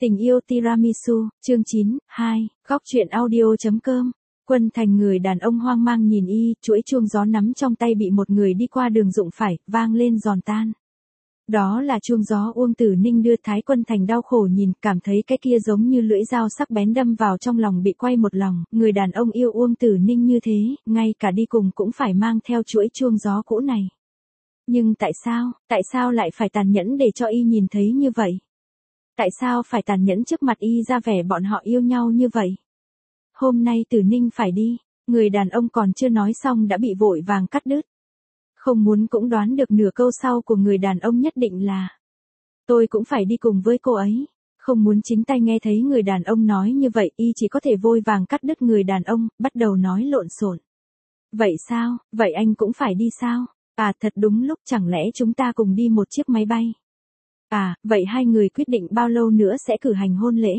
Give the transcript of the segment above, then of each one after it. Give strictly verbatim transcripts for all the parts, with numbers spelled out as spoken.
Tình yêu tiramisu, chương chín, hai, góc truyện audio.com. Quân Thành người đàn ông hoang mang nhìn y, chuỗi chuông gió nắm trong tay bị một người đi qua đường đụng phải, vang lên giòn tan. Đó là chuông gió Uông Tử Ninh đưa. Thái Quân Thành đau khổ nhìn, cảm thấy cái kia giống như lưỡi dao sắc bén đâm vào trong lòng, bị quay một lòng. Người đàn ông yêu Uông Tử Ninh như thế, ngay cả đi cùng cũng phải mang theo chuỗi chuông gió cũ này. Nhưng tại sao, tại sao lại phải tàn nhẫn để cho y nhìn thấy như vậy? Tại sao phải tàn nhẫn trước mặt y ra vẻ bọn họ yêu nhau như vậy? Hôm nay Tử Ninh phải đi, người đàn ông còn chưa nói xong đã bị vội vàng cắt đứt. Không muốn cũng đoán được nửa câu sau của người đàn ông nhất định là: tôi cũng phải đi cùng với cô ấy. Không muốn chính tay nghe thấy người đàn ông nói như vậy, y chỉ có thể vội vàng cắt đứt người đàn ông, bắt đầu nói lộn xộn. Vậy sao, vậy anh cũng phải đi sao? À thật đúng lúc, chẳng lẽ chúng ta cùng đi một chiếc máy bay? À, vậy hai người quyết định bao lâu nữa sẽ cử hành hôn lễ?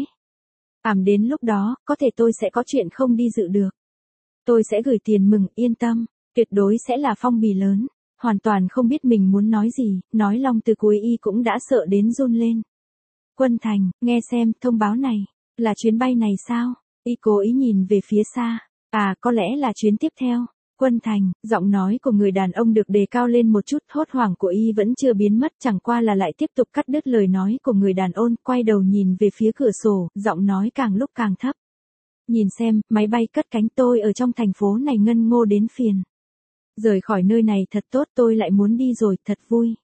Ảm đến lúc đó, có thể tôi sẽ có chuyện không đi dự được. Tôi sẽ gửi tiền mừng, yên tâm, tuyệt đối sẽ là phong bì lớn. Hoàn toàn không biết mình muốn nói gì, nói long từ cuối y cũng đã sợ đến run lên. Quân Thành, nghe xem, thông báo này, là chuyến bay này sao? Y cố ý nhìn về phía xa. À, có lẽ là chuyến tiếp theo. Quân Thành, giọng nói của người đàn ông được đề cao lên một chút, hốt hoảng của y vẫn chưa biến mất, chẳng qua là lại tiếp tục cắt đứt lời nói của người đàn ông, quay đầu nhìn về phía cửa sổ, giọng nói càng lúc càng thấp. Nhìn xem, máy bay cất cánh, tôi ở trong thành phố này ngân ngô đến phiền. Rời khỏi nơi này thật tốt, tôi lại muốn đi rồi, thật vui.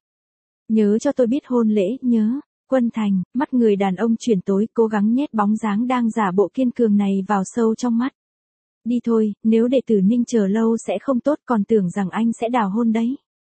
Nhớ cho tôi biết hôn lễ, nhớ. Quân Thành, mắt người đàn ông chuyển tối, cố gắng nhét bóng dáng đang giả bộ kiên cường này vào sâu trong mắt. Đi thôi, nếu để Tử Ninh chờ lâu sẽ không tốt, còn tưởng rằng anh sẽ đào hôn đấy.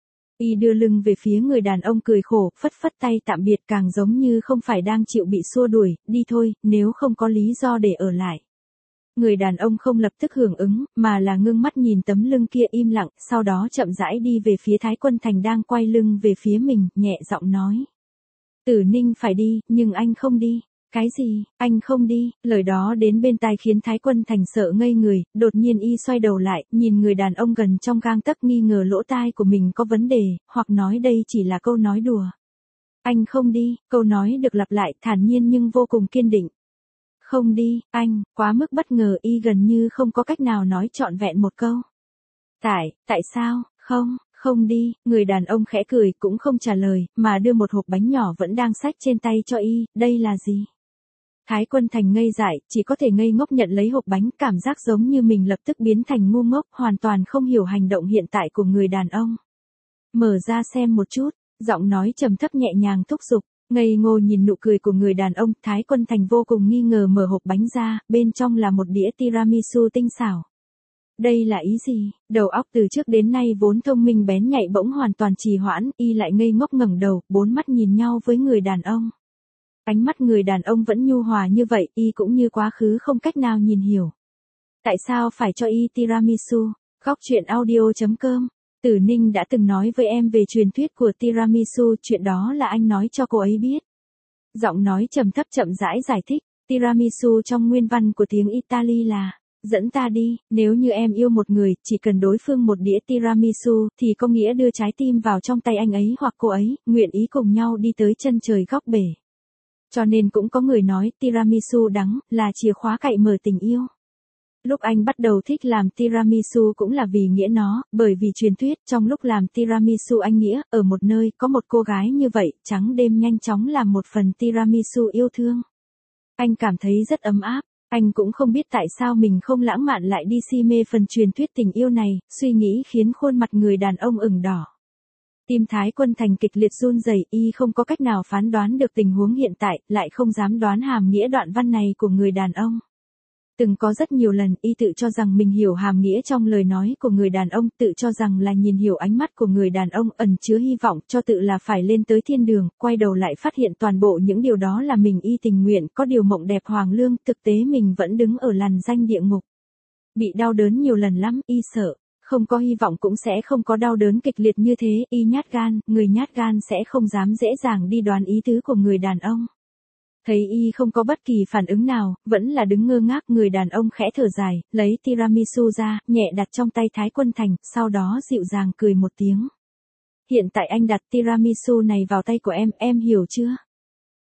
Y đưa lưng về phía người đàn ông cười khổ, phất phất tay tạm biệt, càng giống như không phải đang chịu bị xua đuổi, đi thôi, nếu không có lý do để ở lại. Người đàn ông không lập tức hưởng ứng, mà là ngưng mắt nhìn tấm lưng kia im lặng, sau đó chậm rãi đi về phía Thái Quân Thành đang quay lưng về phía mình, nhẹ giọng nói. Tử Ninh phải đi, nhưng anh không đi. Cái gì, anh không đi? Lời đó đến bên tai khiến Thái Quân Thành sợ ngây người, đột nhiên y xoay đầu lại, nhìn người đàn ông gần trong gang tấc, nghi ngờ lỗ tai của mình có vấn đề, hoặc nói đây chỉ là câu nói đùa. Anh không đi, câu nói được lặp lại thản nhiên nhưng vô cùng kiên định. Không đi, anh, quá mức bất ngờ, y gần như không có cách nào nói trọn vẹn một câu. Tại, tại sao, không, không đi, người đàn ông khẽ cười cũng không trả lời, mà đưa một hộp bánh nhỏ vẫn đang xách trên tay cho y, đây là gì? Thái Quân Thành ngây dại, chỉ có thể ngây ngốc nhận lấy hộp bánh, cảm giác giống như mình lập tức biến thành ngu ngốc, hoàn toàn không hiểu hành động hiện tại của người đàn ông. Mở ra xem một chút, giọng nói trầm thấp nhẹ nhàng thúc giục, ngây ngô nhìn nụ cười của người đàn ông, Thái Quân Thành vô cùng nghi ngờ mở hộp bánh ra, bên trong là một đĩa tiramisu tinh xảo. Đây là ý gì? Đầu óc từ trước đến nay vốn thông minh bén nhạy bỗng hoàn toàn trì hoãn, y lại ngây ngốc ngẩng đầu, bốn mắt nhìn nhau với người đàn ông. Ánh mắt người đàn ông vẫn nhu hòa như vậy, y cũng như quá khứ không cách nào nhìn hiểu. Tại sao phải cho y tiramisu? Góc truyện audio.com. Tử Ninh đã từng nói với em về truyền thuyết của tiramisu, chuyện đó là anh nói cho cô ấy biết. Giọng nói trầm thấp chậm rãi giải thích, tiramisu trong nguyên văn của tiếng Italy là dẫn ta đi. Nếu như em yêu một người, chỉ cần đối phương một đĩa tiramisu thì có nghĩa đưa trái tim vào trong tay anh ấy hoặc cô ấy, nguyện ý cùng nhau đi tới chân trời góc bể. Cho nên cũng có người nói tiramisu đắng là chìa khóa cậy mở tình yêu. Lúc anh bắt đầu thích làm tiramisu cũng là vì nghĩa nó, bởi vì truyền thuyết trong lúc làm tiramisu anh nghĩa, ở một nơi có một cô gái như vậy, trắng đêm nhanh chóng làm một phần tiramisu yêu thương. Anh cảm thấy rất ấm áp, anh cũng không biết tại sao mình không lãng mạn lại đi si mê phần truyền thuyết tình yêu này, suy nghĩ khiến khuôn mặt người đàn ông ửng đỏ. Tim Thái Quân Thành kịch liệt run rẩy, y không có cách nào phán đoán được tình huống hiện tại, lại không dám đoán hàm nghĩa đoạn văn này của người đàn ông. Từng có rất nhiều lần, y tự cho rằng mình hiểu hàm nghĩa trong lời nói của người đàn ông, tự cho rằng là nhìn hiểu ánh mắt của người đàn ông ẩn chứa hy vọng, cho tự là phải lên tới thiên đường, quay đầu lại phát hiện toàn bộ những điều đó là mình y tình nguyện, có điều mộng đẹp hoàng lương, thực tế mình vẫn đứng ở lằn ranh địa ngục. Bị đau đớn nhiều lần lắm, y sợ. Không có hy vọng cũng sẽ không có đau đớn kịch liệt như thế, y nhát gan, người nhát gan sẽ không dám dễ dàng đi đoán ý tứ của người đàn ông. Thấy y không có bất kỳ phản ứng nào, vẫn là đứng ngơ ngác, người đàn ông khẽ thở dài, lấy tiramisu ra, nhẹ đặt trong tay Thái Quân Thành, sau đó dịu dàng cười một tiếng. Hiện tại anh đặt tiramisu này vào tay của em, em hiểu chưa?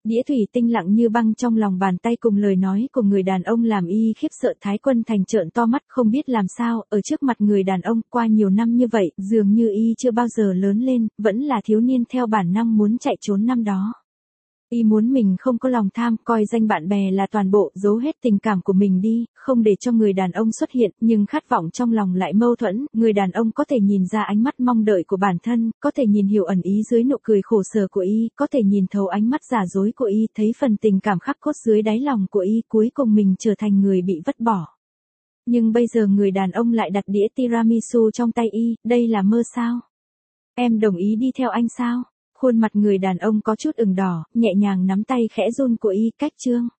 Đĩa thủy tinh lặng như băng trong lòng bàn tay cùng lời nói của người đàn ông làm y khiếp sợ. Thái Quân Thành trợn to mắt không biết làm sao, ở trước mặt người đàn ông qua nhiều năm như vậy, dường như y chưa bao giờ lớn lên, vẫn là thiếu niên theo bản năng muốn chạy trốn năm đó. Y muốn mình không có lòng tham, coi danh bạn bè là toàn bộ, giấu hết tình cảm của mình đi, không để cho người đàn ông xuất hiện, nhưng khát vọng trong lòng lại mâu thuẫn, người đàn ông có thể nhìn ra ánh mắt mong đợi của bản thân, có thể nhìn hiểu ẩn ý dưới nụ cười khổ sở của y, có thể nhìn thấu ánh mắt giả dối của y, thấy phần tình cảm khắc cốt dưới đáy lòng của y, cuối cùng mình trở thành người bị vứt bỏ. Nhưng bây giờ người đàn ông lại đặt đĩa tiramisu trong tay y, đây là mơ sao? Em đồng ý đi theo anh sao? Khuôn mặt người đàn ông có chút ửng đỏ, nhẹ nhàng nắm tay khẽ run của y, cách chương.